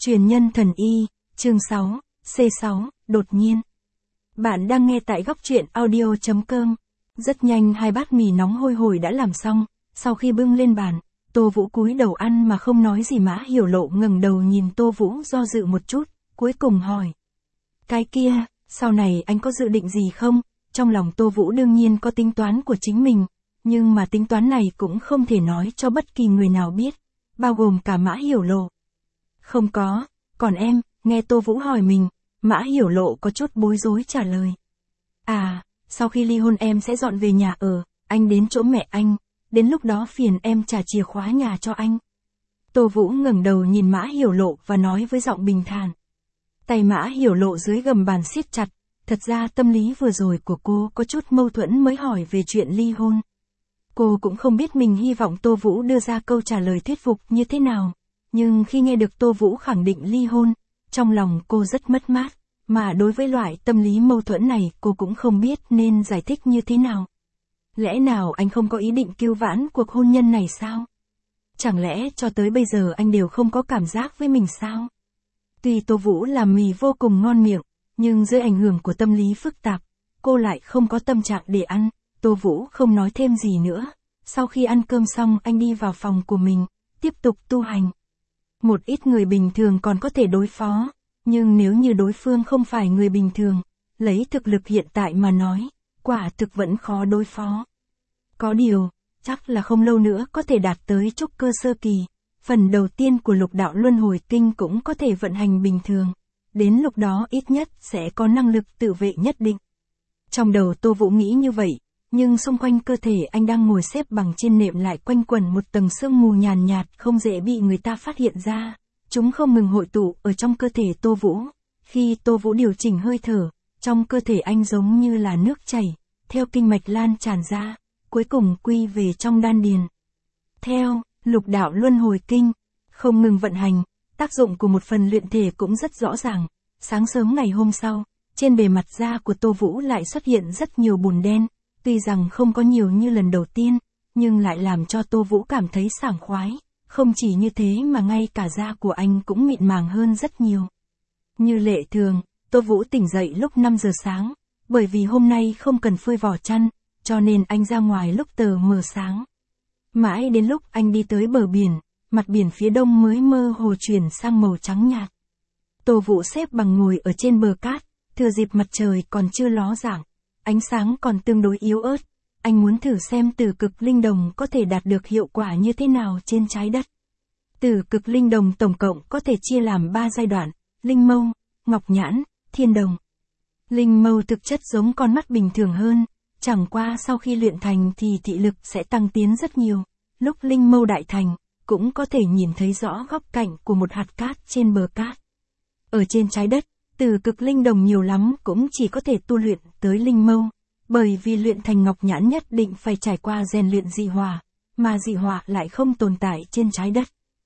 Truyền nhân thần y, chương 6, C6, đột nhiên. Bạn đang nghe tại góc truyện audio.com. Rất nhanh hai bát mì nóng hôi hổi đã làm xong, sau khi bưng lên bàn, Tô Vũ cúi đầu ăn mà không nói gì. Mã Hiểu Lộ ngẩng đầu nhìn Tô Vũ do dự một chút, cuối cùng hỏi. Cái kia, sau này anh có dự định gì không? Trong lòng Tô Vũ đương nhiên có tính toán của chính mình, nhưng mà tính toán này cũng không thể nói cho bất kỳ người nào biết, bao gồm cả Mã Hiểu Lộ. Không có, còn em, nghe Tô Vũ hỏi mình, Mã Hiểu Lộ có chút bối rối trả lời. À, sau khi ly hôn em sẽ dọn về nhà ở, anh đến chỗ mẹ anh, đến lúc đó phiền em trả chìa khóa nhà cho anh. Tô Vũ ngẩng đầu nhìn Mã Hiểu Lộ và nói với giọng bình thản. Tay Mã Hiểu Lộ dưới gầm bàn siết chặt, thật ra tâm lý vừa rồi của cô có chút mâu thuẫn mới hỏi về chuyện ly hôn. Cô cũng không biết mình hy vọng Tô Vũ đưa ra câu trả lời thuyết phục như thế nào, nhưng khi nghe được Tô Vũ khẳng định ly hôn, trong lòng cô rất mất mát, mà đối với loại tâm lý mâu thuẫn này cô cũng không biết nên giải thích như thế nào. Lẽ nào anh không có ý định cứu vãn cuộc hôn nhân này sao? Chẳng lẽ cho tới bây giờ anh đều không có cảm giác với mình sao? Tuy Tô Vũ làm mì vô cùng ngon miệng, nhưng dưới ảnh hưởng của tâm lý phức tạp, cô lại không có tâm trạng để ăn. Tô Vũ không nói thêm gì nữa. Sau khi ăn cơm xong anh đi vào phòng của mình, tiếp tục tu hành. Một ít người bình thường còn có thể đối phó, nhưng nếu như đối phương không phải người bình thường, lấy thực lực hiện tại mà nói, quả thực vẫn khó đối phó. Có điều, chắc là không lâu nữa có thể đạt tới trúc cơ sơ kỳ, phần đầu tiên của lục đạo luân hồi kinh cũng có thể vận hành bình thường, đến lúc đó ít nhất sẽ có năng lực tự vệ nhất định. Trong đầu Tô Vũ nghĩ như vậy, nhưng xung quanh cơ thể anh đang ngồi xếp bằng trên nệm lại quanh quẩn một tầng sương mù nhàn nhạt không dễ bị người ta phát hiện ra. Chúng không ngừng hội tụ ở trong cơ thể Tô Vũ. Khi Tô Vũ điều chỉnh hơi thở, trong cơ thể anh giống như là nước chảy, theo kinh mạch lan tràn ra, cuối cùng quy về trong đan điền. Theo lục đạo luân hồi kinh, không ngừng vận hành, tác dụng của một phần luyện thể cũng rất rõ ràng. Sáng sớm ngày hôm sau, trên bề mặt da của Tô Vũ lại xuất hiện rất nhiều bùn đen. Tuy rằng không có nhiều như lần đầu tiên, nhưng lại làm cho Tô Vũ cảm thấy sảng khoái. Không chỉ như thế mà ngay cả da của anh cũng mịn màng hơn rất nhiều. Như lệ thường, Tô Vũ tỉnh dậy lúc 5 giờ sáng, bởi vì hôm nay không cần phơi vỏ chăn, cho nên anh ra ngoài lúc tờ mờ sáng. Mãi đến lúc anh đi tới bờ biển, mặt biển phía đông mới mơ hồ chuyển sang màu trắng nhạt. Tô Vũ xếp bằng ngồi ở trên bờ cát, thừa dịp mặt trời còn chưa ló dạng, ánh sáng còn tương đối yếu ớt. Anh muốn thử xem tử cực linh đồng có thể đạt được hiệu quả như thế nào trên trái đất. Tử cực linh đồng tổng cộng có thể chia làm 3 giai đoạn, linh mâu, ngọc nhãn, thiên đồng. Linh mâu thực chất giống con mắt bình thường hơn, chẳng qua sau khi luyện thành thì thị lực sẽ tăng tiến rất nhiều. Lúc linh mâu đại thành, cũng có thể nhìn thấy rõ góc cạnh của một hạt cát trên bờ cát. Ở trên trái đất, tử cực linh đồng nhiều lắm cũng chỉ có thể tu luyện tới linh mâu. Bởi vì luyện thành ngọc nhãn nhất định phải trải qua rèn luyện dị hỏa, mà dị hỏa lại không tồn tại trên trái đất.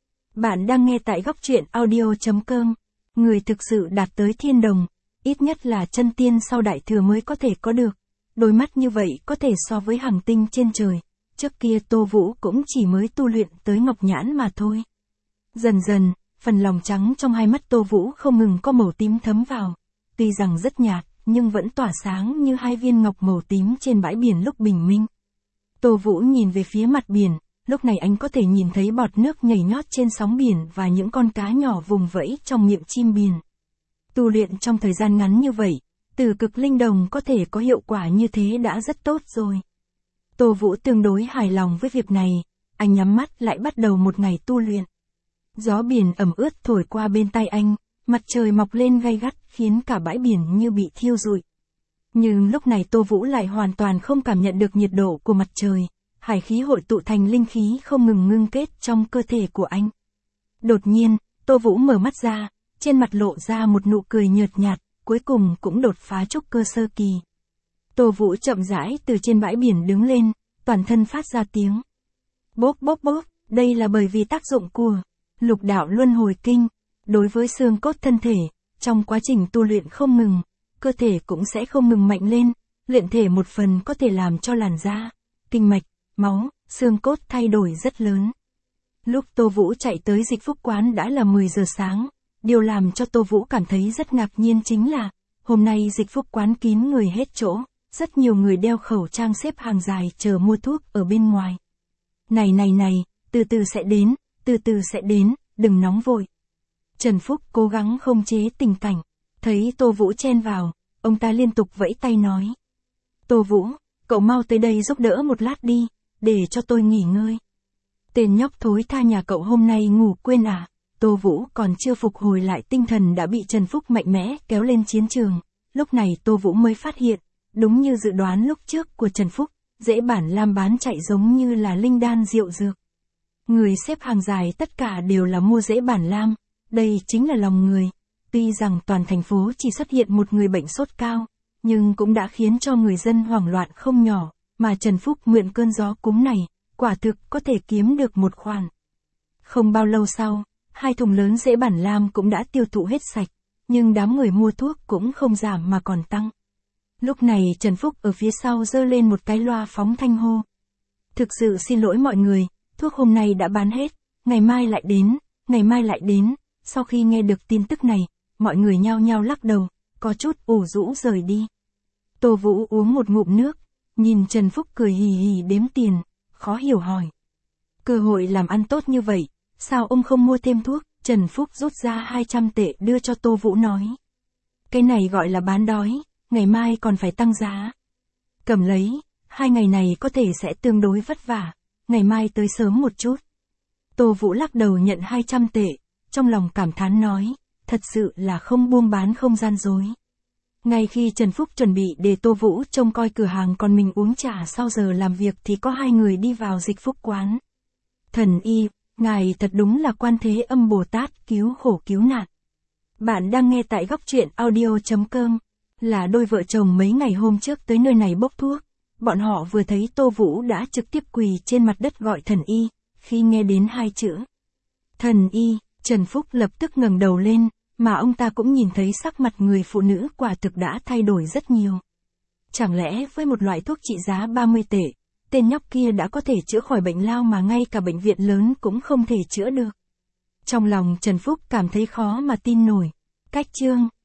Bạn đang nghe tại góc truyện audio.com. Người thực sự đạt tới thiên đồng, ít nhất là chân tiên sau đại thừa mới có thể có được. Đôi mắt như vậy có thể so với hành tinh trên trời. Trước kia Tô Vũ cũng chỉ mới tu luyện tới ngọc nhãn mà thôi. Dần dần, phần lòng trắng trong hai mắt Tô Vũ không ngừng có màu tím thấm vào. Tuy rằng rất nhạt, nhưng vẫn tỏa sáng như hai viên ngọc màu tím trên bãi biển lúc bình minh. Tô Vũ nhìn về phía mặt biển, lúc này anh có thể nhìn thấy bọt nước nhảy nhót trên sóng biển và những con cá nhỏ vùng vẫy trong miệng chim biển. Tu luyện trong thời gian ngắn như vậy, tử cực linh đồng có thể có hiệu quả như thế đã rất tốt rồi. Tô Vũ tương đối hài lòng với việc này, anh nhắm mắt lại bắt đầu một ngày tu luyện. Gió biển ẩm ướt thổi qua bên tai anh. Mặt trời mọc lên gay gắt khiến cả bãi biển như bị thiêu rụi. Nhưng lúc này Tô Vũ lại hoàn toàn không cảm nhận được nhiệt độ của mặt trời, hải khí hội tụ thành linh khí không ngừng ngưng kết trong cơ thể của anh. Đột nhiên, Tô Vũ mở mắt ra, trên mặt lộ ra một nụ cười nhợt nhạt, cuối cùng cũng đột phá trúc cơ sơ kỳ. Tô Vũ chậm rãi từ trên bãi biển đứng lên, toàn thân phát ra tiếng bốp bốp bốp, đây là bởi vì tác dụng của lục đạo luân hồi kinh. Đối với xương cốt thân thể, trong quá trình tu luyện không ngừng, cơ thể cũng sẽ không ngừng mạnh lên, luyện thể một phần có thể làm cho làn da, kinh mạch, máu, xương cốt thay đổi rất lớn. Lúc Tô Vũ chạy tới Dịch Phúc quán đã là 10 giờ sáng, Điều làm cho Tô Vũ cảm thấy rất ngạc nhiên chính là, hôm nay Dịch Phúc quán kín người hết chỗ, rất nhiều người đeo khẩu trang xếp hàng dài chờ mua thuốc ở bên ngoài. Này, từ từ sẽ đến, đừng nóng vội. Trần Phúc cố gắng khống chế tình cảnh, thấy Tô Vũ chen vào, ông ta liên tục vẫy tay nói. Tô Vũ, cậu mau tới đây giúp đỡ một lát đi, để cho tôi nghỉ ngơi. Tên nhóc thối tha nhà cậu hôm nay ngủ quên à? Tô Vũ còn chưa phục hồi lại tinh thần đã bị Trần Phúc mạnh mẽ kéo lên chiến trường. Lúc này Tô Vũ mới phát hiện, đúng như dự đoán lúc trước của Trần Phúc, dễ bản lam bán chạy giống như là linh đan rượu dược. Người xếp hàng dài tất cả đều là mua dễ bản lam, đây chính là lòng người. Tuy rằng toàn thành phố chỉ xuất hiện một người bệnh sốt cao, nhưng cũng đã khiến cho người dân hoảng loạn không nhỏ, mà Trần Phúc mượn cơn gió cúm này, quả thực có thể kiếm được một khoản. Không bao lâu sau, 2 thùng lớn dễ bản lam cũng đã tiêu thụ hết sạch, nhưng đám người mua thuốc cũng không giảm mà còn tăng. Lúc này Trần Phúc ở phía sau giơ lên một cái loa phóng thanh hô. Thực sự xin lỗi mọi người, thuốc hôm nay đã bán hết, ngày mai lại đến. Sau khi nghe được tin tức này, mọi người nhao nhao lắc đầu, có chút ủ rũ rời đi. Tô Vũ uống một ngụm nước, nhìn Trần Phúc cười hì hì đếm tiền, khó hiểu hỏi. Cơ hội làm ăn tốt như vậy, sao ông không mua thêm thuốc? Trần Phúc rút ra 200 tệ đưa cho Tô Vũ nói. Cái này gọi là bán đói, ngày mai còn phải tăng giá. Cầm lấy, 2 ngày này có thể sẽ tương đối vất vả, ngày mai tới sớm một chút. Tô Vũ lắc đầu nhận 200 tệ, trong lòng cảm thán nói, thật sự là không buôn bán không gian dối. Ngay khi Trần Phúc chuẩn bị để Tô Vũ trông coi cửa hàng còn mình uống trà sau giờ làm việc thì có 2 người đi vào Dịch Phúc quán. Thần y, ngài thật đúng là Quan Thế Âm Bồ Tát cứu khổ cứu nạn. Bạn đang nghe tại góc truyện audio.com, là đôi vợ chồng mấy ngày hôm trước tới nơi này bốc thuốc. Bọn họ vừa thấy Tô Vũ đã trực tiếp quỳ trên mặt đất gọi thần y, khi nghe đến 2 chữ thần y, Trần Phúc lập tức ngẩng đầu lên, mà ông ta cũng nhìn thấy sắc mặt người phụ nữ quả thực đã thay đổi rất nhiều. Chẳng lẽ với một loại thuốc trị giá 30 tệ, tên nhóc kia đã có thể chữa khỏi bệnh lao mà ngay cả bệnh viện lớn cũng không thể chữa được. Trong lòng Trần Phúc cảm thấy khó mà tin nổi. Cách chương